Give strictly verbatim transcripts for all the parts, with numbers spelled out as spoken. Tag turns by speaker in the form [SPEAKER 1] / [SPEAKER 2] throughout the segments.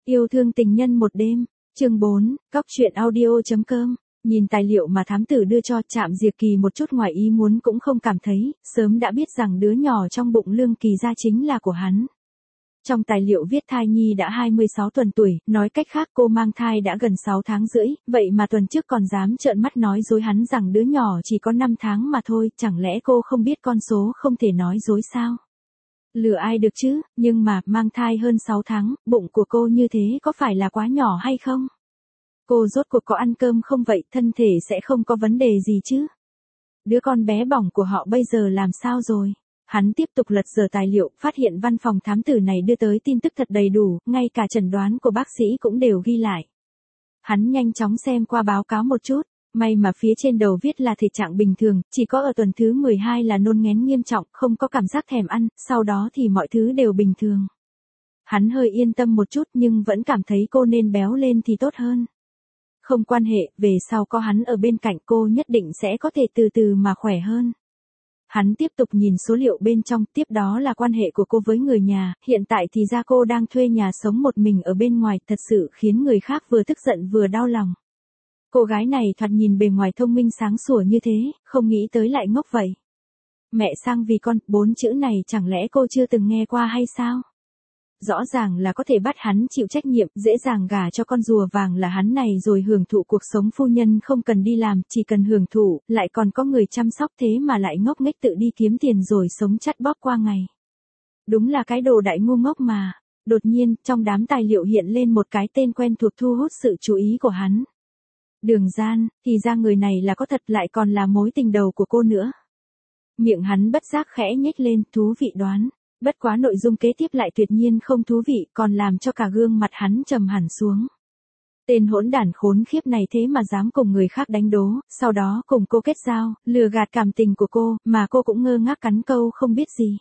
[SPEAKER 1] Yêu thương tình nhân một đêm, chương bốn, Cóc truyện audio.com. Nhìn tài liệu mà thám tử đưa cho Trạm Diệp Kỳ một chút ngoài ý muốn cũng không cảm thấy, sớm đã biết rằng đứa nhỏ trong bụng Lương Kỳ Gia chính là của hắn. Trong tài liệu viết thai nhi đã hai mươi sáu tuần tuổi, nói cách khác cô mang thai đã gần sáu tháng rưỡi, vậy mà tuần trước còn dám trợn mắt nói dối hắn rằng đứa nhỏ chỉ có năm tháng mà thôi, chẳng lẽ cô không biết con số không thể nói dối sao? Lừa ai được chứ, nhưng mà mang thai hơn sáu tháng, bụng của cô như thế có phải là quá nhỏ hay không? Cô rốt cuộc có ăn cơm không vậy, thân thể sẽ không có vấn đề gì chứ? Đứa con bé bỏng của họ bây giờ làm sao rồi? Hắn tiếp tục lật dở tài liệu, phát hiện văn phòng thám tử này đưa tới tin tức thật đầy đủ, ngay cả chẩn đoán của bác sĩ cũng đều ghi lại. Hắn nhanh chóng xem qua báo cáo một chút, may mà phía trên đầu viết là thể trạng bình thường, chỉ có ở tuần thứ mười hai là nôn nghén nghiêm trọng, không có cảm giác thèm ăn, sau đó thì mọi thứ đều bình thường. Hắn hơi yên tâm một chút nhưng vẫn cảm thấy cô nên béo lên thì tốt hơn. Không quan hệ, về sau có hắn ở bên cạnh cô nhất định sẽ có thể từ từ mà khỏe hơn. Hắn tiếp tục nhìn số liệu bên trong, tiếp đó là quan hệ của cô với người nhà, hiện tại thì ra cô đang thuê nhà sống một mình ở bên ngoài, thật sự khiến người khác vừa tức giận vừa đau lòng. Cô gái này thoạt nhìn bề ngoài thông minh sáng sủa như thế, không nghĩ tới lại ngốc vậy. Mẹ sang vì con, bốn chữ này chẳng lẽ cô chưa từng nghe qua hay sao? Rõ ràng là có thể bắt hắn chịu trách nhiệm, dễ dàng gả cho con rùa vàng là hắn này rồi hưởng thụ cuộc sống phu nhân không cần đi làm, chỉ cần hưởng thụ, lại còn có người chăm sóc thế mà lại ngốc nghếch tự đi kiếm tiền rồi sống chắt bóp qua ngày. Đúng là cái đồ đại ngu ngốc mà. Đột nhiên, trong đám tài liệu hiện lên một cái tên quen thuộc thu hút sự chú ý của hắn. Đường Gian, thì ra người này là có thật lại còn là mối tình đầu của cô nữa. Miệng hắn bất giác khẽ nhếch lên, thú vị đoán. Bất quá nội dung kế tiếp lại tuyệt nhiên không thú vị, còn làm cho cả gương mặt hắn trầm hẳn xuống. Tên hỗn đản khốn khiếp này thế mà dám cùng người khác đánh đố, sau đó cùng cô kết giao, lừa gạt cảm tình của cô, mà cô cũng ngơ ngác cắn câu không biết gì.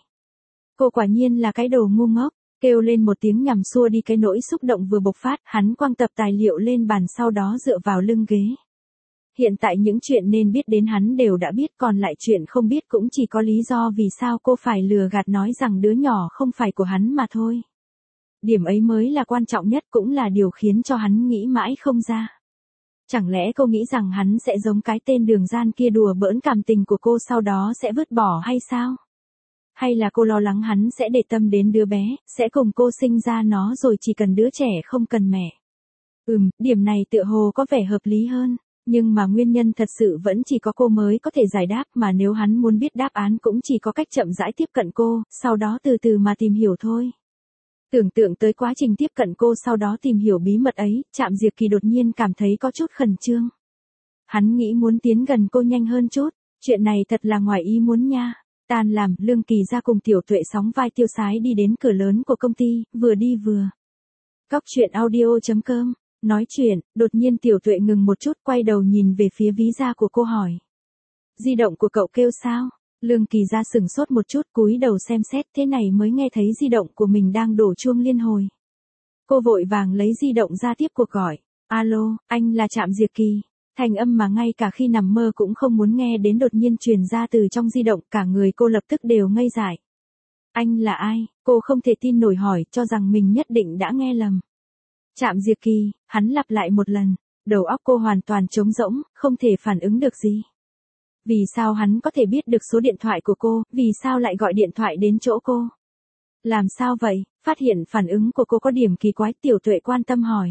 [SPEAKER 1] Cô quả nhiên là cái đồ ngu ngốc, kêu lên một tiếng nhằm xua đi cái nỗi xúc động vừa bộc phát, hắn quăng tập tài liệu lên bàn sau đó dựa vào lưng ghế. Hiện tại những chuyện nên biết đến hắn đều đã biết, còn lại chuyện không biết cũng chỉ có lý do vì sao cô phải lừa gạt nói rằng đứa nhỏ không phải của hắn mà thôi. Điểm ấy mới là quan trọng nhất, cũng là điều khiến cho hắn nghĩ mãi không ra. Chẳng lẽ cô nghĩ rằng hắn sẽ giống cái tên Đường Gian kia đùa bỡn cảm tình của cô sau đó sẽ vứt bỏ hay sao? Hay là cô lo lắng hắn sẽ để tâm đến đứa bé, sẽ cùng cô sinh ra nó rồi chỉ cần đứa trẻ không cần mẹ? Ừm, điểm này tựa hồ có vẻ hợp lý hơn. Nhưng mà nguyên nhân thật sự vẫn chỉ có cô mới có thể giải đáp, mà nếu hắn muốn biết đáp án cũng chỉ có cách chậm rãi tiếp cận cô, sau đó từ từ mà tìm hiểu thôi. Tưởng tượng tới quá trình tiếp cận cô sau đó tìm hiểu bí mật ấy, Trạm Diệp Kỳ đột nhiên cảm thấy có chút khẩn trương. Hắn nghĩ muốn tiến gần cô nhanh hơn chút, chuyện này thật là ngoài ý muốn nha. Tan làm, Lương Kỳ Gia cùng Tiểu Tuệ sóng vai tiêu sái đi đến cửa lớn của công ty, vừa đi vừa. Cóc truyện audio.com. Nói chuyện, đột nhiên Tiểu Tuệ ngừng một chút, quay đầu nhìn về phía ví da của cô hỏi. Di động của cậu kêu sao? Lương Kỳ Gia sửng sốt một chút, cúi đầu xem xét, thế này mới nghe thấy di động của mình đang đổ chuông liên hồi. Cô vội vàng lấy di động ra tiếp cuộc gọi. Alo, anh là Trạm Diệp Kỳ. Thành âm mà ngay cả khi nằm mơ cũng không muốn nghe đến đột nhiên truyền ra từ trong di động, cả người cô lập tức đều ngây dại. Anh là ai? Cô không thể tin nổi hỏi, cho rằng mình nhất định đã nghe lầm. Trạm Diệp Kỳ, hắn lặp lại một lần, đầu óc cô hoàn toàn trống rỗng, không thể phản ứng được gì. Vì sao hắn có thể biết được số điện thoại của cô, vì sao lại gọi điện thoại đến chỗ cô? Làm sao vậy? Phát hiện phản ứng của cô có điểm kỳ quái, Tiểu Tuệ quan tâm hỏi.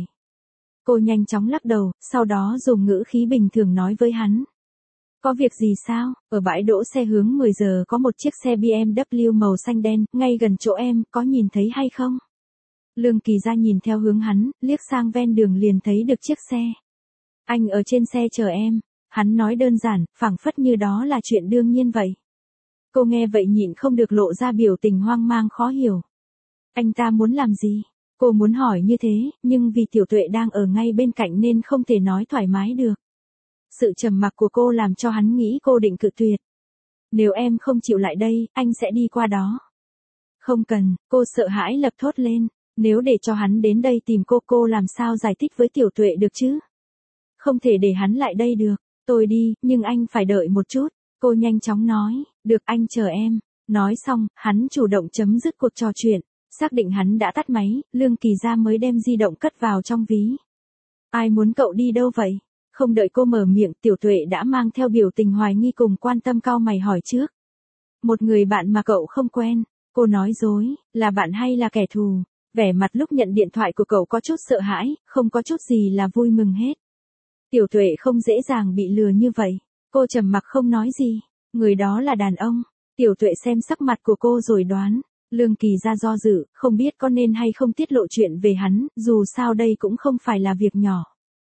[SPEAKER 1] Cô nhanh chóng lắc đầu, sau đó dùng ngữ khí bình thường nói với hắn. Có việc gì sao? Ở bãi đỗ xe hướng mười giờ có một chiếc xe bê em vê màu xanh đen, ngay gần chỗ em, có nhìn thấy hay không? Lương Kỳ Gia nhìn theo hướng hắn, liếc sang ven đường liền thấy được chiếc xe. Anh ở trên xe chờ em. Hắn nói đơn giản, phảng phất như đó là chuyện đương nhiên vậy. Cô nghe vậy nhịn không được lộ ra biểu tình hoang mang khó hiểu. Anh ta muốn làm gì? Cô muốn hỏi như thế, nhưng vì Tiểu Tuệ đang ở ngay bên cạnh nên không thể nói thoải mái được. Sự trầm mặc của cô làm cho hắn nghĩ cô định cự tuyệt. Nếu em không chịu lại đây, anh sẽ đi qua đó. Không cần, cô sợ hãi lập thốt lên. Nếu để cho hắn đến đây tìm cô, cô làm sao giải thích với Tiểu Tuệ được chứ? Không thể để hắn lại đây được. Tôi đi, nhưng anh phải đợi một chút. Cô nhanh chóng nói, được anh chờ em. Nói xong, hắn chủ động chấm dứt cuộc trò chuyện. Xác định hắn đã tắt máy, Lương Kỳ Gia mới đem di động cất vào trong ví. Ai muốn cậu đi đâu vậy? Không đợi cô mở miệng, Tiểu Tuệ đã mang theo biểu tình hoài nghi cùng quan tâm cau mày hỏi trước. Một người bạn mà cậu không quen, cô nói dối, là bạn hay là kẻ thù? Vẻ mặt lúc nhận điện thoại của cậu có chút sợ hãi, không có chút gì là vui mừng hết. Tiểu Tuệ không dễ dàng bị lừa như vậy. Cô trầm mặc không nói gì. Người đó là đàn ông. Tiểu Tuệ xem sắc mặt của cô rồi đoán. Lương Kỳ Gia do dự, không biết có nên hay không tiết lộ chuyện về hắn, dù sao đây cũng không phải là việc nhỏ.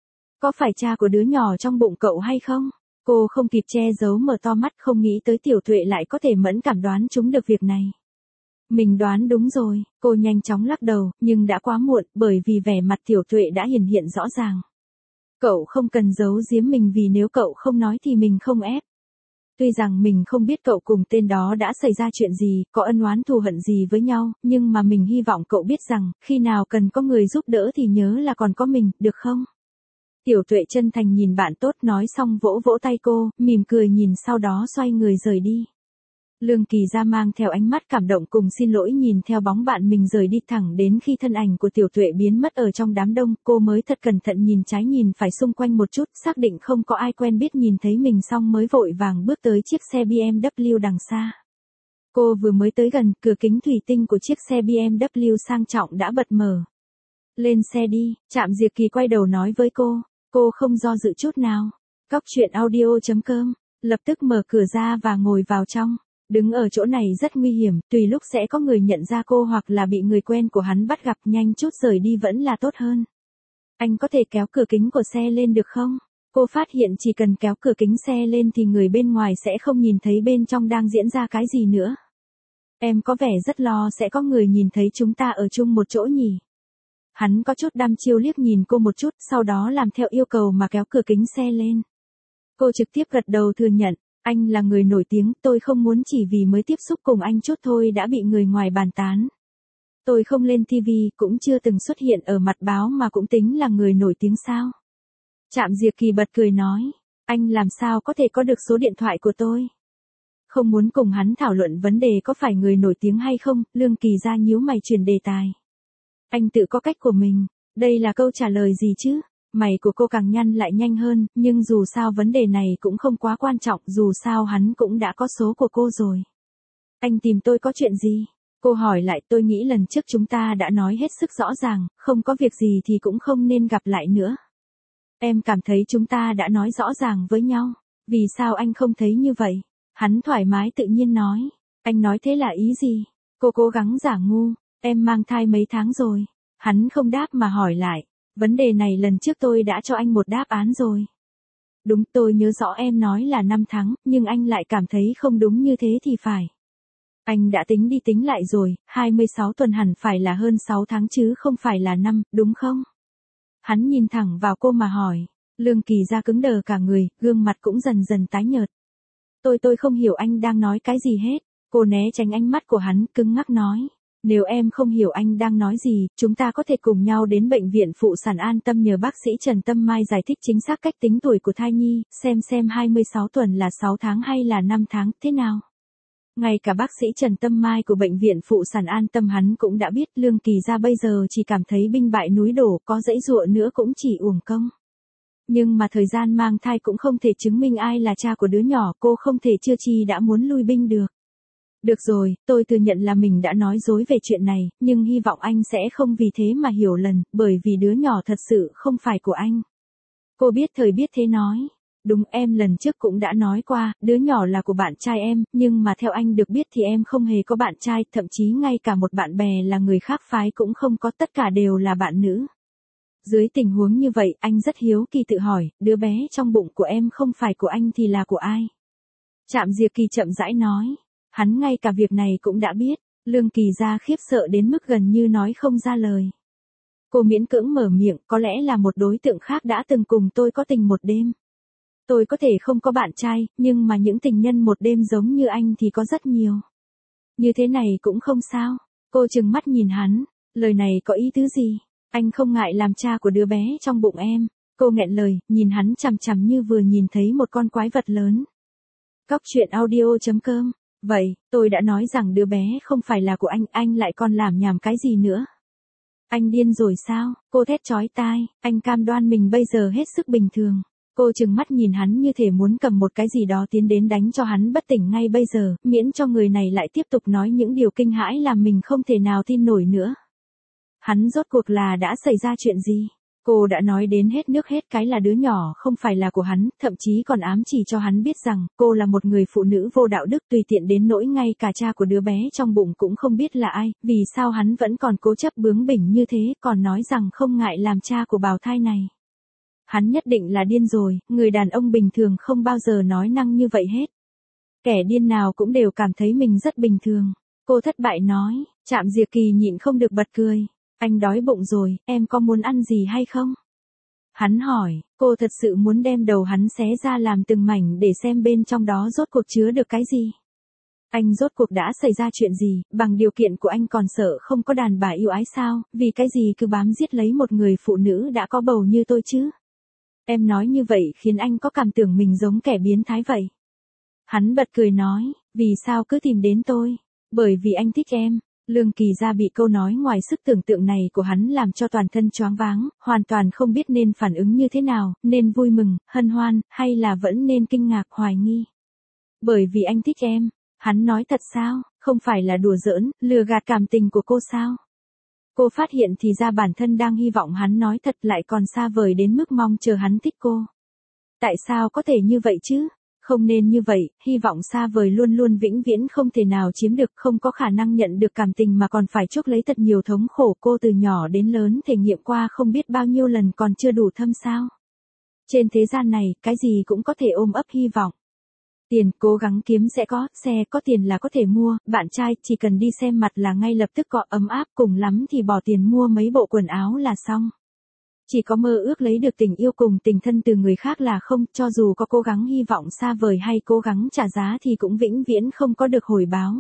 [SPEAKER 1] Có phải cha của đứa nhỏ trong bụng cậu hay không? Cô không kịp che giấu mở to mắt, không nghĩ tới Tiểu Tuệ lại có thể mẫn cảm đoán trúng được việc này. Mình đoán đúng rồi, cô nhanh chóng lắc đầu, nhưng đã quá muộn, bởi vì vẻ mặt Tiểu Tuệ đã hiển hiện rõ ràng. Cậu không cần giấu giếm mình, vì nếu cậu không nói thì mình không ép. Tuy rằng mình không biết cậu cùng tên đó đã xảy ra chuyện gì, có ân oán thù hận gì với nhau, nhưng mà mình hy vọng cậu biết rằng, khi nào cần có người giúp đỡ thì nhớ là còn có mình, được không? Tiểu Tuệ chân thành nhìn bạn tốt, nói xong vỗ vỗ tay cô, mỉm cười nhìn, sau đó xoay người rời đi. Lương Kỳ Gia mang theo ánh mắt cảm động cùng xin lỗi nhìn theo bóng bạn mình rời đi, thẳng đến khi thân ảnh của Tiểu Tuệ biến mất ở trong đám đông, cô mới thật cẩn thận nhìn trái nhìn phải xung quanh một chút, xác định không có ai quen biết nhìn thấy mình xong mới vội vàng bước tới chiếc xe bê em vê đằng xa. Cô vừa mới tới gần, cửa kính thủy tinh của chiếc xe bê em vê sang trọng đã bật mở. Lên xe đi, Trạm Diệp Kỳ quay đầu nói với cô, cô không do dự chút nào. Cóc truyện audio chấm com, lập tức mở cửa ra và ngồi vào trong. Đứng ở chỗ này rất nguy hiểm, tùy lúc sẽ có người nhận ra cô hoặc là bị người quen của hắn bắt gặp, nhanh chút rời đi vẫn là tốt hơn. Anh có thể kéo cửa kính của xe lên được không? Cô phát hiện chỉ cần kéo cửa kính xe lên thì người bên ngoài sẽ không nhìn thấy bên trong đang diễn ra cái gì nữa. Em có vẻ rất lo sẽ có người nhìn thấy chúng ta ở chung một chỗ nhỉ? Hắn có chút đăm chiêu liếc nhìn cô một chút, sau đó làm theo yêu cầu mà kéo cửa kính xe lên. Cô trực tiếp gật đầu thừa nhận. Anh là người nổi tiếng, tôi không muốn chỉ vì mới tiếp xúc cùng anh chút thôi đã bị người ngoài bàn tán. Tôi không lên ti vi, cũng chưa từng xuất hiện ở mặt báo mà cũng tính là người nổi tiếng sao? Trạm Diệp Kỳ bật cười nói, anh làm sao có thể có được số điện thoại của tôi? Không muốn cùng hắn thảo luận vấn đề có phải người nổi tiếng hay không, Lương Kỳ Gia nhíu mày chuyển đề tài. Anh tự có cách của mình, đây là câu trả lời gì chứ? Mày của cô càng nhăn lại nhanh hơn, nhưng dù sao vấn đề này cũng không quá quan trọng, dù sao hắn cũng đã có số của cô rồi. Anh tìm tôi có chuyện gì? Cô hỏi lại, tôi nghĩ lần trước chúng ta đã nói hết sức rõ ràng, không có việc gì thì cũng không nên gặp lại nữa. Em cảm thấy chúng ta đã nói rõ ràng với nhau, vì sao anh không thấy như vậy? Hắn thoải mái tự nhiên nói, anh nói thế là ý gì? Cô cố gắng giả ngu, em mang thai mấy tháng rồi. Hắn không đáp mà hỏi lại. Vấn đề này lần trước tôi đã cho anh một đáp án rồi. Đúng, tôi nhớ rõ em nói là năm tháng, nhưng anh lại cảm thấy không đúng như thế thì phải. Anh đã tính đi tính lại rồi, hai mươi sáu tuần hẳn phải là hơn sáu tháng chứ không phải là năm, đúng không? Hắn nhìn thẳng vào cô mà hỏi. Lương Kỳ Gia cứng đờ cả người, gương mặt cũng dần dần tái nhợt. Tôi tôi không hiểu anh đang nói cái gì hết. Cô né tránh ánh mắt của hắn, cứng ngắc nói. Nếu em không hiểu anh đang nói gì, chúng ta có thể cùng nhau đến bệnh viện phụ sản An Tâm nhờ bác sĩ Trần Tâm Mai giải thích chính xác cách tính tuổi của thai nhi, xem xem hai mươi sáu tuần là sáu tháng hay là năm tháng, thế nào. Ngay cả bác sĩ Trần Tâm Mai của bệnh viện phụ sản An Tâm hắn cũng đã biết. Lương Kỳ Gia bây giờ chỉ cảm thấy binh bại núi đổ, có dãy dụa nữa cũng chỉ uổng công. Nhưng mà thời gian mang thai cũng không thể chứng minh ai là cha của đứa nhỏ, cô không thể chưa chi đã muốn lui binh được. Được rồi, tôi thừa nhận là mình đã nói dối về chuyện này, nhưng hy vọng anh sẽ không vì thế mà hiểu lầm, bởi vì đứa nhỏ thật sự không phải của anh. Cô biết thời biết thế nói. Đúng, em lần trước cũng đã nói qua, đứa nhỏ là của bạn trai em, nhưng mà theo anh được biết thì em không hề có bạn trai, thậm chí ngay cả một bạn bè là người khác phái cũng không có, tất cả đều là bạn nữ. Dưới tình huống như vậy, anh rất hiếu kỳ tự hỏi, đứa bé trong bụng của em không phải của anh thì là của ai? Trạm Diệp Kỳ chậm rãi nói. Hắn ngay cả việc này cũng đã biết. Lương Kỳ Gia khiếp sợ đến mức gần như nói không ra lời. Cô miễn cưỡng mở miệng, có lẽ là một đối tượng khác đã từng cùng tôi có tình một đêm. Tôi có thể không có bạn trai, nhưng mà những tình nhân một đêm giống như anh thì có rất nhiều. Như thế này cũng không sao. Cô trừng mắt nhìn hắn. Lời này có ý tứ gì? Anh không ngại làm cha của đứa bé trong bụng em. Cô nghẹn lời, nhìn hắn chằm chằm như vừa nhìn thấy một con quái vật lớn. Cóc truyện audio chấm com Vậy, tôi đã nói rằng đứa bé không phải là của anh, anh lại còn làm nhảm cái gì nữa? Anh điên rồi sao? Cô thét chói tai, anh cam đoan mình bây giờ hết sức bình thường. Cô trừng mắt nhìn hắn như thể muốn cầm một cái gì đó tiến đến đánh cho hắn bất tỉnh ngay bây giờ, miễn cho người này lại tiếp tục nói những điều kinh hãi làm mình không thể nào tin nổi nữa. Hắn rốt cuộc là đã xảy ra chuyện gì? Cô đã nói đến hết nước hết cái là đứa nhỏ không phải là của hắn, thậm chí còn ám chỉ cho hắn biết rằng cô là một người phụ nữ vô đạo đức tùy tiện đến nỗi ngay cả cha của đứa bé trong bụng cũng không biết là ai, vì sao hắn vẫn còn cố chấp bướng bỉnh như thế, còn nói rằng không ngại làm cha của bào thai này. Hắn nhất định là điên rồi, người đàn ông bình thường không bao giờ nói năng như vậy hết. Kẻ điên nào cũng đều cảm thấy mình rất bình thường. Cô thất bại nói, Trạm Diệp Kỳ nhịn không được bật cười. Anh đói bụng rồi, em có muốn ăn gì hay không? Hắn hỏi, cô thật sự muốn đem đầu hắn xé ra làm từng mảnh để xem bên trong đó rốt cuộc chứa được cái gì. Anh rốt cuộc đã xảy ra chuyện gì, bằng điều kiện của anh còn sợ không có đàn bà yêu ái sao, vì cái gì cứ bám giết lấy một người phụ nữ đã có bầu như tôi chứ? Em nói như vậy khiến anh có cảm tưởng mình giống kẻ biến thái vậy. Hắn bật cười nói, vì sao cứ tìm đến tôi? Bởi vì anh thích em. Lương Kỳ Gia bị câu nói ngoài sức tưởng tượng này của hắn làm cho toàn thân choáng váng, hoàn toàn không biết nên phản ứng như thế nào, nên vui mừng, hân hoan, hay là vẫn nên kinh ngạc hoài nghi. Bởi vì anh thích em, hắn nói thật sao, không phải là đùa giỡn, lừa gạt cảm tình của cô sao? Cô phát hiện thì ra bản thân đang hy vọng hắn nói thật lại còn xa vời đến mức mong chờ hắn thích cô. Tại sao có thể như vậy chứ? Không nên như vậy, hy vọng xa vời luôn luôn vĩnh viễn không thể nào chiếm được, không có khả năng nhận được cảm tình mà còn phải chuốc lấy thật nhiều thống khổ. Cô từ nhỏ đến lớn thể nghiệm qua không biết bao nhiêu lần còn chưa đủ thâm sao. Trên thế gian này, cái gì cũng có thể ôm ấp hy vọng. Tiền, cố gắng kiếm sẽ có, xe có tiền là có thể mua, bạn trai chỉ cần đi xem mặt là ngay lập tức có ấm áp, cùng lắm thì bỏ tiền mua mấy bộ quần áo là xong. Chỉ có mơ ước lấy được tình yêu cùng tình thân từ người khác là không, cho dù có cố gắng hy vọng xa vời hay cố gắng trả giá thì cũng vĩnh viễn không có được hồi báo.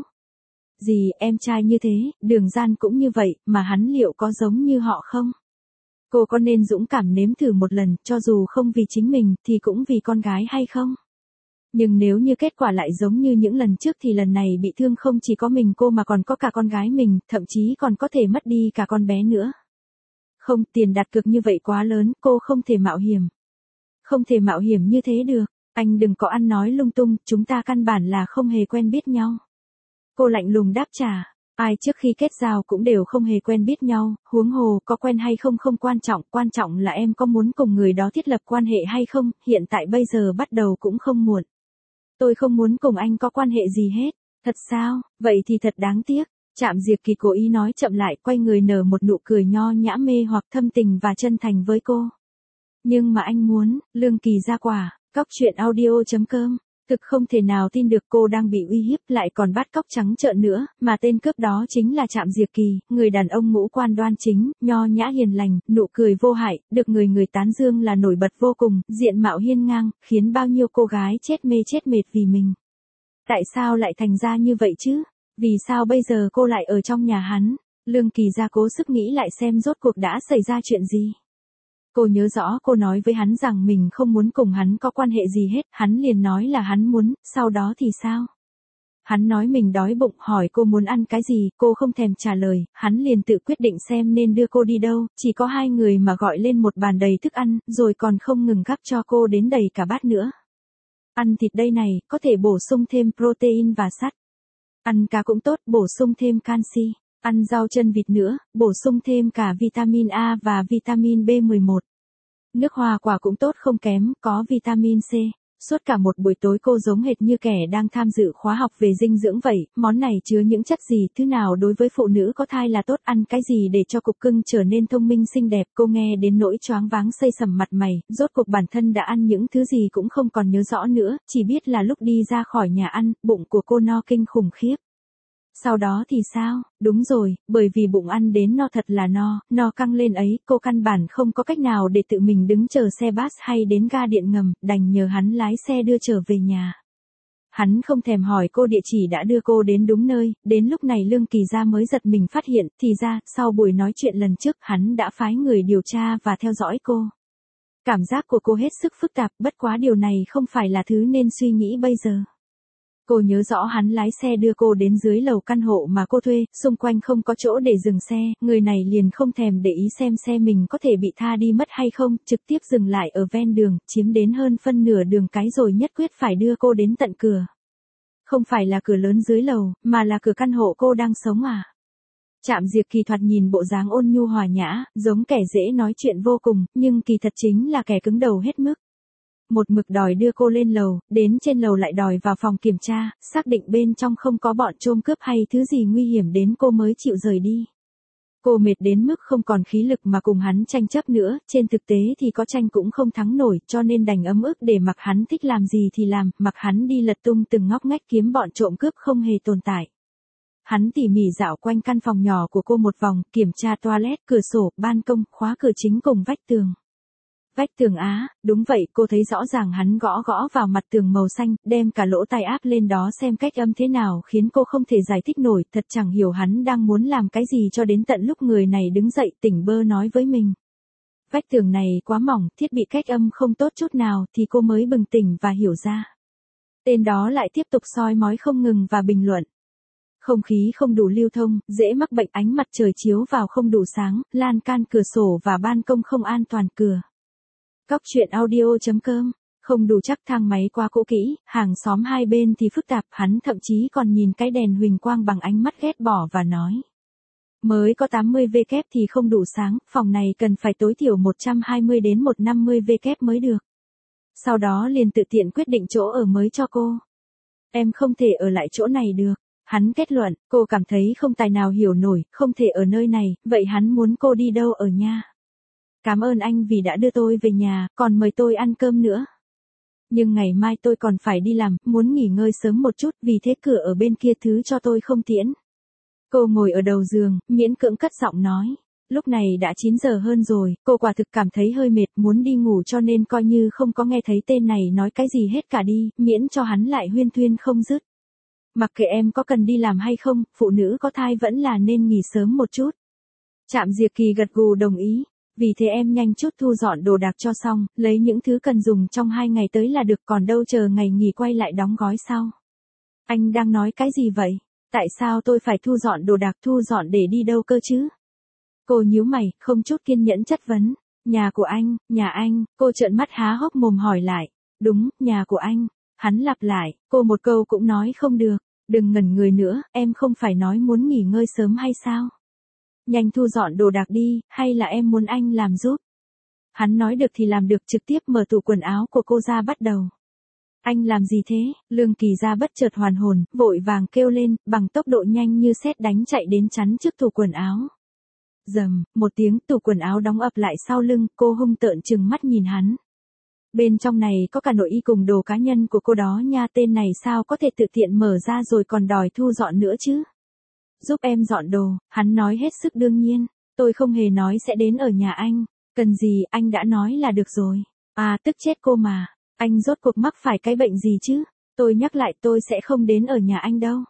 [SPEAKER 1] Gì, em trai như thế, Đường Gian cũng như vậy, mà hắn liệu có giống như họ không? Cô có nên dũng cảm nếm thử một lần, cho dù không vì chính mình, thì cũng vì con gái hay không? Nhưng nếu như kết quả lại giống như những lần trước thì lần này bị thương không chỉ có mình cô mà còn có cả con gái mình, thậm chí còn có thể mất đi cả con bé nữa. Không, tiền đặt cược như vậy quá lớn, cô không thể mạo hiểm. Không thể mạo hiểm như thế được, anh đừng có ăn nói lung tung, chúng ta căn bản là không hề quen biết nhau. Cô lạnh lùng đáp trả, ai trước khi kết giao cũng đều không hề quen biết nhau, huống hồ có quen hay không không quan trọng, quan trọng là em có muốn cùng người đó thiết lập quan hệ hay không, hiện tại bây giờ bắt đầu cũng không muộn. Tôi không muốn cùng anh có quan hệ gì hết, thật sao, vậy thì thật đáng tiếc. Trạm Diệp Kỳ cố ý nói chậm lại, quay người nở một nụ cười nho nhã mê hoặc thâm tình và chân thành với cô. Nhưng mà anh muốn, Lương Kỳ Gia quả, cóc truyện audio chấm com. Thực không thể nào tin được cô đang bị uy hiếp lại còn bắt cóc trắng trợn nữa, mà tên cướp đó chính là Trạm Diệp Kỳ, người đàn ông ngũ quan đoan chính, nho nhã hiền lành, nụ cười vô hại, được người người tán dương là nổi bật vô cùng, diện mạo hiên ngang, khiến bao nhiêu cô gái chết mê chết mệt vì mình. Tại sao lại thành ra như vậy chứ? Vì sao bây giờ cô lại ở trong nhà hắn? Lương Kỳ Gia cố sức nghĩ lại xem rốt cuộc đã xảy ra chuyện gì. Cô nhớ rõ cô nói với hắn rằng mình không muốn cùng hắn có quan hệ gì hết, hắn liền nói là hắn muốn, sau đó thì sao? Hắn nói mình đói bụng, hỏi cô muốn ăn cái gì, cô không thèm trả lời, hắn liền tự quyết định xem nên đưa cô đi đâu, chỉ có hai người mà gọi lên một bàn đầy thức ăn, rồi còn không ngừng gắp cho cô đến đầy cả bát nữa. Ăn thịt đây này, có thể bổ sung thêm protein và sắt. Ăn cá cũng tốt, bổ sung thêm canxi. Ăn rau chân vịt nữa, bổ sung thêm cả vitamin A và vitamin B mười một. Nước hoa quả cũng tốt không kém, có vitamin C. Suốt cả một buổi tối cô giống hệt như kẻ đang tham dự khóa học về dinh dưỡng vậy, món này chứa những chất gì, thứ nào đối với phụ nữ có thai là tốt, ăn cái gì để cho cục cưng trở nên thông minh xinh đẹp, cô nghe đến nỗi choáng váng xây sầm mặt mày, rốt cuộc bản thân đã ăn những thứ gì cũng không còn nhớ rõ nữa, chỉ biết là lúc đi ra khỏi nhà ăn, bụng của cô no kinh khủng khiếp. Sau đó thì sao? Đúng rồi, bởi vì bụng ăn đến no thật là no, no căng lên ấy, cô căn bản không có cách nào để tự mình đứng chờ xe bus hay đến ga điện ngầm, đành nhờ hắn lái xe đưa trở về nhà. Hắn không thèm hỏi cô địa chỉ đã đưa cô đến đúng nơi, đến lúc này Lương Kỳ Gia mới giật mình phát hiện, thì ra, sau buổi nói chuyện lần trước, hắn đã phái người điều tra và theo dõi cô. Cảm giác của cô hết sức phức tạp, bất quá điều này không phải là thứ nên suy nghĩ bây giờ. Cô nhớ rõ hắn lái xe đưa cô đến dưới lầu căn hộ mà cô thuê, xung quanh không có chỗ để dừng xe, người này liền không thèm để ý xem xe mình có thể bị tha đi mất hay không, trực tiếp dừng lại ở ven đường, chiếm đến hơn phân nửa đường cái rồi nhất quyết phải đưa cô đến tận cửa. Không phải là cửa lớn dưới lầu, mà là cửa căn hộ cô đang sống à. Trạm Diệp Kỳ thoạt nhìn bộ dáng ôn nhu hòa nhã, giống kẻ dễ nói chuyện vô cùng, nhưng kỳ thật chính là kẻ cứng đầu hết mức. Một mực đòi đưa cô lên lầu, đến trên lầu lại đòi vào phòng kiểm tra, xác định bên trong không có bọn trộm cướp hay thứ gì nguy hiểm đến cô mới chịu rời đi. Cô mệt đến mức không còn khí lực mà cùng hắn tranh chấp nữa, trên thực tế thì có tranh cũng không thắng nổi, cho nên đành ấm ức để mặc hắn thích làm gì thì làm, mặc hắn đi lật tung từng ngóc ngách kiếm bọn trộm cướp không hề tồn tại. Hắn tỉ mỉ dạo quanh căn phòng nhỏ của cô một vòng, kiểm tra toilet, cửa sổ, ban công, khóa cửa chính cùng vách tường. Vách tường á, đúng vậy, cô thấy rõ ràng hắn gõ gõ vào mặt tường màu xanh, đem cả lỗ tai áp lên đó xem cách âm thế nào khiến cô không thể giải thích nổi, thật chẳng hiểu hắn đang muốn làm cái gì cho đến tận lúc người này đứng dậy tỉnh bơ nói với mình. Vách tường này quá mỏng, thiết bị cách âm không tốt chút nào thì cô mới bừng tỉnh và hiểu ra. Tên đó lại tiếp tục soi mói không ngừng và bình luận. Không khí không đủ lưu thông, dễ mắc bệnh, ánh mặt trời chiếu vào không đủ sáng, lan can cửa sổ và ban công không an toàn cửa. Cóc truyện audio chấm com, không đủ chắc, thang máy quá cũ kỹ, hàng xóm hai bên thì phức tạp, hắn thậm chí còn nhìn cái đèn huỳnh quang bằng ánh mắt ghét bỏ và nói. Mới có tám mươi oát thì không đủ sáng, phòng này cần phải tối thiểu một trăm hai mươi đến một trăm năm mươi oát mới được. Sau đó liền tự tiện quyết định chỗ ở mới cho cô. Em không thể ở lại chỗ này được. Hắn kết luận, cô cảm thấy không tài nào hiểu nổi, không thể ở nơi này, vậy hắn muốn cô đi đâu ở nha? Cảm ơn anh vì đã đưa tôi về nhà, còn mời tôi ăn cơm nữa. Nhưng ngày mai tôi còn phải đi làm, muốn nghỉ ngơi sớm một chút, vì thế cửa ở bên kia thứ cho tôi không tiễn. Cô ngồi ở đầu giường, miễn cưỡng cất giọng nói. Lúc này đã chín giờ hơn rồi, cô quả thực cảm thấy hơi mệt, muốn đi ngủ cho nên coi như không có nghe thấy tên này nói cái gì hết cả đi, miễn cho hắn lại huyên thuyên không dứt. Mặc kệ em có cần đi làm hay không, phụ nữ có thai vẫn là nên nghỉ sớm một chút. Trạm Diệp Kỳ gật gù đồng ý. Vì thế em nhanh chút thu dọn đồ đạc cho xong, lấy những thứ cần dùng trong hai ngày tới là được, còn đâu chờ ngày nghỉ quay lại đóng gói sau. Anh đang nói cái gì vậy? Tại sao tôi phải thu dọn đồ đạc, thu dọn để đi đâu cơ chứ? Cô nhíu mày, không chút kiên nhẫn chất vấn. Nhà của anh, nhà anh, cô trợn mắt há hốc mồm hỏi lại. Đúng, nhà của anh. Hắn lặp lại, cô một câu cũng nói không được. Đừng ngẩn người nữa, em không phải nói muốn nghỉ ngơi sớm hay sao? Nhanh thu dọn đồ đạc đi, hay là em muốn anh làm giúp? Hắn nói được thì làm được, trực tiếp mở tủ quần áo của cô ra bắt đầu. Anh làm gì thế? Lương Kỳ Gia bất chợt hoàn hồn, vội vàng kêu lên, bằng tốc độ nhanh như sét đánh chạy đến chắn trước tủ quần áo. Rầm, một tiếng, tủ quần áo đóng ập lại sau lưng, cô hung tợn trừng mắt nhìn hắn. Bên trong này có cả nội y cùng đồ cá nhân của cô đó nha, tên này sao có thể tự tiện mở ra rồi còn đòi thu dọn nữa chứ? Giúp em dọn đồ, hắn nói hết sức đương nhiên, tôi không hề nói sẽ đến ở nhà anh, cần gì anh đã nói là được rồi. À tức chết cô mà, anh rốt cuộc mắc phải cái bệnh gì chứ? Tôi nhắc lại tôi sẽ không đến ở nhà anh đâu.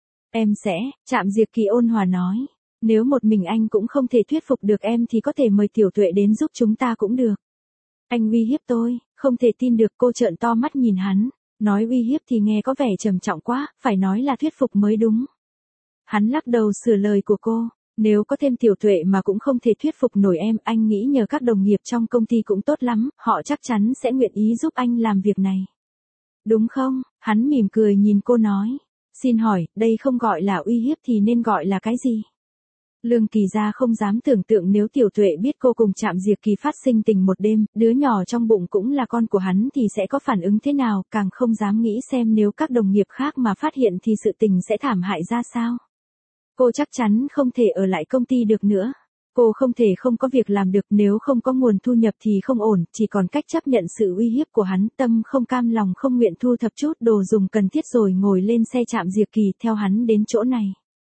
[SPEAKER 1] Em sẽ, Trạm Diệp Kỳ ôn hòa nói, nếu một mình anh cũng không thể thuyết phục được em thì có thể mời Tiểu Tuệ đến giúp chúng ta cũng được. Anh uy hiếp tôi, không thể tin được, cô trợn to mắt nhìn hắn, nói uy hiếp thì nghe có vẻ trầm trọng quá, phải nói là thuyết phục mới đúng. Hắn lắc đầu sửa lời của cô, nếu có thêm Tiểu Tuệ mà cũng không thể thuyết phục nổi em, anh nghĩ nhờ các đồng nghiệp trong công ty cũng tốt lắm, họ chắc chắn sẽ nguyện ý giúp anh làm việc này. Đúng không? Hắn mỉm cười nhìn cô nói, xin hỏi, đây không gọi là uy hiếp thì nên gọi là cái gì? Lương Kỳ Gia không dám tưởng tượng nếu Tiểu Tuệ biết cô cùng Trạm Diệp Kỳ phát sinh tình một đêm, đứa nhỏ trong bụng cũng là con của hắn thì sẽ có phản ứng thế nào, càng không dám nghĩ xem nếu các đồng nghiệp khác mà phát hiện thì sự tình sẽ thảm hại ra sao. Cô chắc chắn không thể ở lại công ty được nữa. Cô không thể không có việc làm được, nếu không có nguồn thu nhập thì không ổn, chỉ còn cách chấp nhận sự uy hiếp của hắn, tâm không cam lòng không nguyện thu thập chút đồ dùng cần thiết rồi ngồi lên xe Trạm Diệp Kỳ theo hắn đến chỗ này.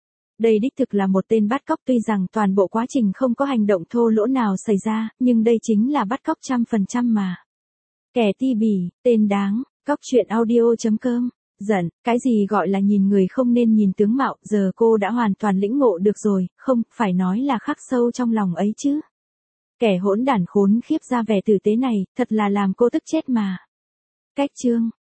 [SPEAKER 1] Đây đích thực là một tên bắt cóc, tuy rằng toàn bộ quá trình không có hành động thô lỗ nào xảy ra, nhưng đây chính là bắt cóc trăm phần trăm mà. Kẻ ti bỉ, tên đáng, cóc truyện audio chấm com. Giận, cái gì gọi là nhìn người không nên nhìn tướng mạo, giờ cô đã hoàn toàn lĩnh ngộ được rồi, không, phải nói là khắc sâu trong lòng ấy chứ. Kẻ hỗn đản khốn khiếp ra vẻ tử tế này, thật là làm cô tức chết mà. Cách chương